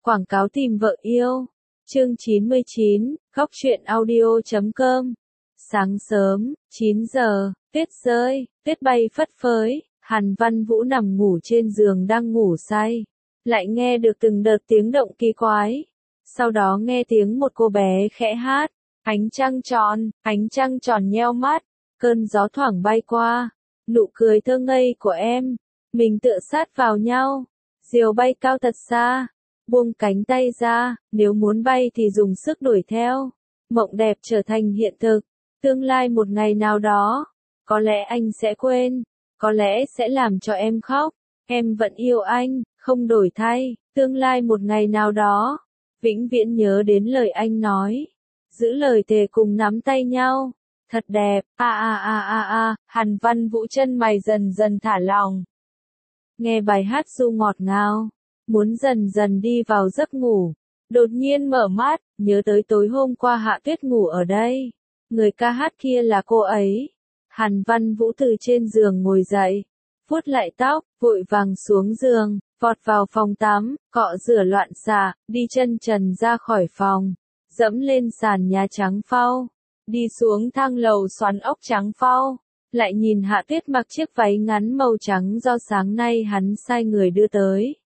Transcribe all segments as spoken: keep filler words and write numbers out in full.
Quảng cáo tìm vợ yêu. Chương chín mươi chín, góc truyện audio chấm com. Sáng sớm, chín giờ, tuyết rơi, tuyết bay phất phới, Hàn Văn Vũ nằm ngủ trên giường đang ngủ say. Lại nghe được từng đợt tiếng động kỳ quái. Sau đó nghe tiếng một cô bé khẽ hát. Ánh trăng tròn, ánh trăng tròn nheo mắt. Cơn gió thoảng bay qua. Nụ cười thơ ngây của em. Mình tựa sát vào nhau. Diều bay cao thật xa. Buông cánh tay ra, nếu muốn bay thì dùng sức đuổi theo. Mộng đẹp trở thành hiện thực. Tương lai một ngày nào đó, có lẽ anh sẽ quên, có lẽ sẽ làm cho em khóc. Em vẫn yêu anh, không đổi thay. Tương lai một ngày nào đó, vĩnh viễn nhớ đến lời anh nói. Giữ lời thề cùng nắm tay nhau. Thật đẹp, a a a a a, Hàn Văn Vũ chân mày dần dần thả lỏng. Nghe bài hát ru ngọt ngào. Muốn dần dần đi vào giấc ngủ. Đột nhiên mở mắt, nhớ tới tối hôm qua Hạ Tuyết ngủ ở đây. Người ca hát kia là cô ấy. Hàn Văn Vũ từ trên giường ngồi dậy. Vuốt lại tóc, vội vàng xuống giường, vọt vào phòng tắm, cọ rửa loạn xạ, đi chân trần ra khỏi phòng. Dẫm lên sàn nhà trắng phau. Đi xuống thang lầu xoắn ốc trắng phau. Lại nhìn Hạ Tuyết mặc chiếc váy ngắn màu trắng do sáng nay hắn sai người đưa tới.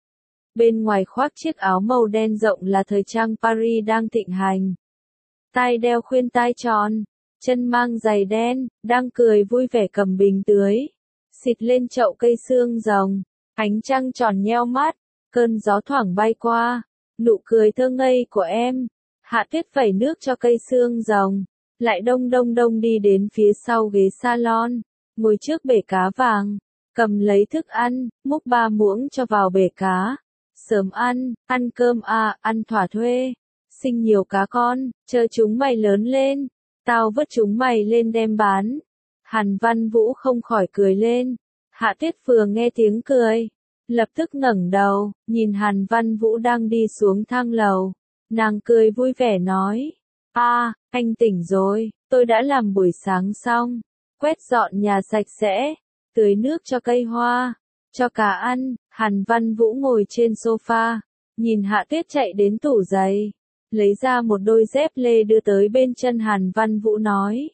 Bên ngoài khoác chiếc áo màu đen rộng là thời trang Paris đang thịnh hành. Tai đeo khuyên tai tròn, chân mang giày đen, đang cười vui vẻ cầm bình tưới. Xịt lên chậu cây xương rồng, ánh trăng tròn nheo mắt, cơn gió thoảng bay qua, nụ cười thơ ngây của em. Hạ Tuyết vẩy nước cho cây xương rồng, lại đông đông đông đi đến phía sau ghế salon, ngồi trước bể cá vàng, cầm lấy thức ăn, múc ba muỗng cho vào bể cá. Sớm ăn, ăn cơm à, ăn thỏa thuê. Sinh nhiều cá con, chờ chúng mày lớn lên. Tao vớt chúng mày lên đem bán. Hàn Văn Vũ không khỏi cười lên. Hạ Tuyết vừa nghe tiếng cười. Lập tức ngẩng đầu, nhìn Hàn Văn Vũ đang đi xuống thang lầu. Nàng cười vui vẻ nói. À, anh tỉnh rồi, tôi đã làm buổi sáng xong. Quét dọn nhà sạch sẽ, tưới nước cho cây hoa. Cho cá ăn, Hàn Văn Vũ ngồi trên sofa, nhìn Hạ Tuyết chạy đến tủ giày, lấy ra một đôi dép lê đưa tới bên chân Hàn Văn Vũ nói.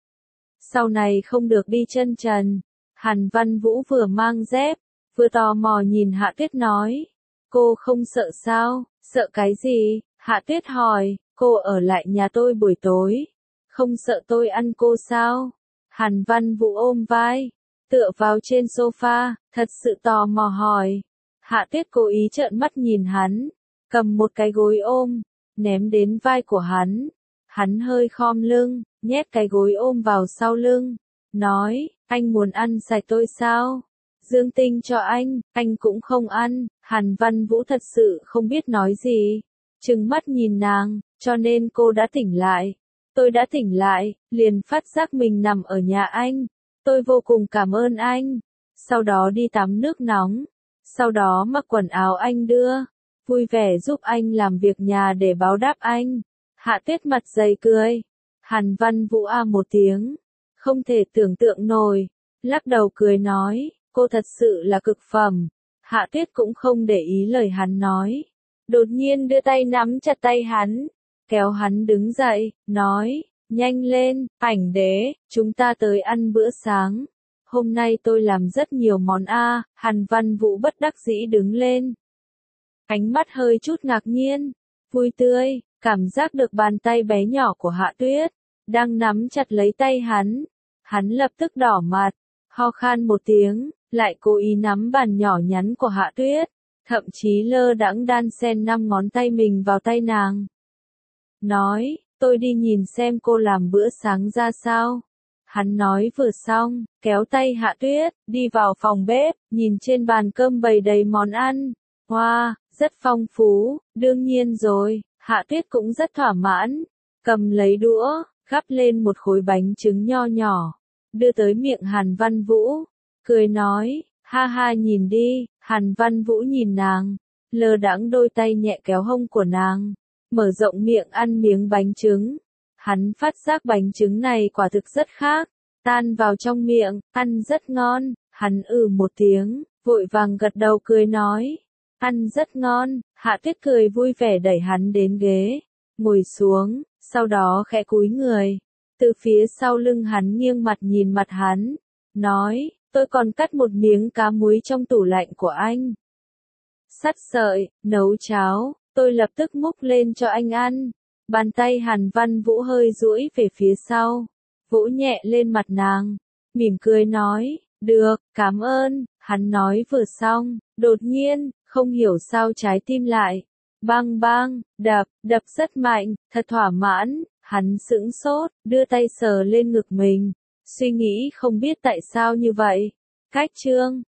Sau này không được đi chân trần. Hàn Văn Vũ vừa mang dép, vừa tò mò nhìn Hạ Tuyết nói. Cô không sợ sao? Sợ cái gì? Hạ Tuyết hỏi, cô ở lại nhà tôi buổi tối. Không sợ tôi ăn cô sao? Hàn Văn Vũ ôm vai. Tựa vào trên sofa, thật sự tò mò hỏi. Hạ Tuyết cố ý trợn mắt nhìn hắn, cầm một cái gối ôm, ném đến vai của hắn. Hắn hơi khom lưng, nhét cái gối ôm vào sau lưng, nói, anh muốn ăn sạch tôi sao? Dương tinh cho anh, anh cũng không ăn. Hàn Văn Vũ thật sự không biết nói gì, trừng mắt nhìn nàng, cho nên cô đã tỉnh lại. Tôi đã tỉnh lại, liền phát giác mình nằm ở nhà anh. Tôi vô cùng cảm ơn anh. Sau đó đi tắm nước nóng. Sau đó mặc quần áo anh đưa. Vui vẻ giúp anh làm việc nhà để báo đáp anh. Hạ Tuyết mặt dày cười. Hàn Văn Vũ a một tiếng. Không thể tưởng tượng nổi. Lắc đầu cười nói. Cô thật sự là cực phẩm. Hạ Tuyết cũng không để ý lời hắn nói. Đột nhiên đưa tay nắm chặt tay hắn. Kéo hắn đứng dậy. Nói. Nhanh lên, ảnh đế, chúng ta tới ăn bữa sáng. Hôm nay tôi làm rất nhiều món A. Hàn Văn Vũ bất đắc dĩ đứng lên. Ánh mắt hơi chút ngạc nhiên, vui tươi, cảm giác được bàn tay bé nhỏ của Hạ Tuyết, đang nắm chặt lấy tay hắn. Hắn lập tức đỏ mặt, ho khan một tiếng, lại cố ý nắm bàn nhỏ nhắn của Hạ Tuyết, thậm chí lơ đãng đan xen năm ngón tay mình vào tay nàng. Nói. Tôi đi nhìn xem cô làm bữa sáng ra sao. Hắn nói vừa xong, kéo tay Hạ Tuyết, đi vào phòng bếp, nhìn trên bàn cơm bày đầy món ăn. Wow, rất phong phú, đương nhiên rồi, Hạ Tuyết cũng rất thỏa mãn. Cầm lấy đũa, gắp lên một khối bánh trứng nho nhỏ, đưa tới miệng Hàn Văn Vũ, cười nói, ha ha nhìn đi. Hàn Văn Vũ nhìn nàng, lơ đãng đôi tay nhẹ kéo hông của nàng. Mở rộng miệng ăn miếng bánh trứng. Hắn phát giác bánh trứng này quả thực rất khác. Tan vào trong miệng, ăn rất ngon. Hắn ừ một tiếng, vội vàng gật đầu cười nói. Ăn rất ngon, Hạ Tuyết cười vui vẻ đẩy hắn đến ghế, ngồi xuống, sau đó khẽ cúi người. Từ phía sau lưng hắn nghiêng mặt nhìn mặt hắn, nói, tôi còn cắt một miếng cá muối trong tủ lạnh của anh. Sắt sợi, nấu cháo, tôi lập tức múc lên cho anh ăn. Bàn tay Hàn Văn Vũ hơi duỗi về phía sau, vỗ nhẹ lên mặt nàng, mỉm cười nói, được, cảm ơn. Hắn nói vừa xong, đột nhiên, không hiểu sao trái tim lại bang bang, đập, đập rất mạnh, thật thỏa mãn. Hắn sững sốt, đưa tay sờ lên ngực mình, suy nghĩ không biết tại sao như vậy. Cách chương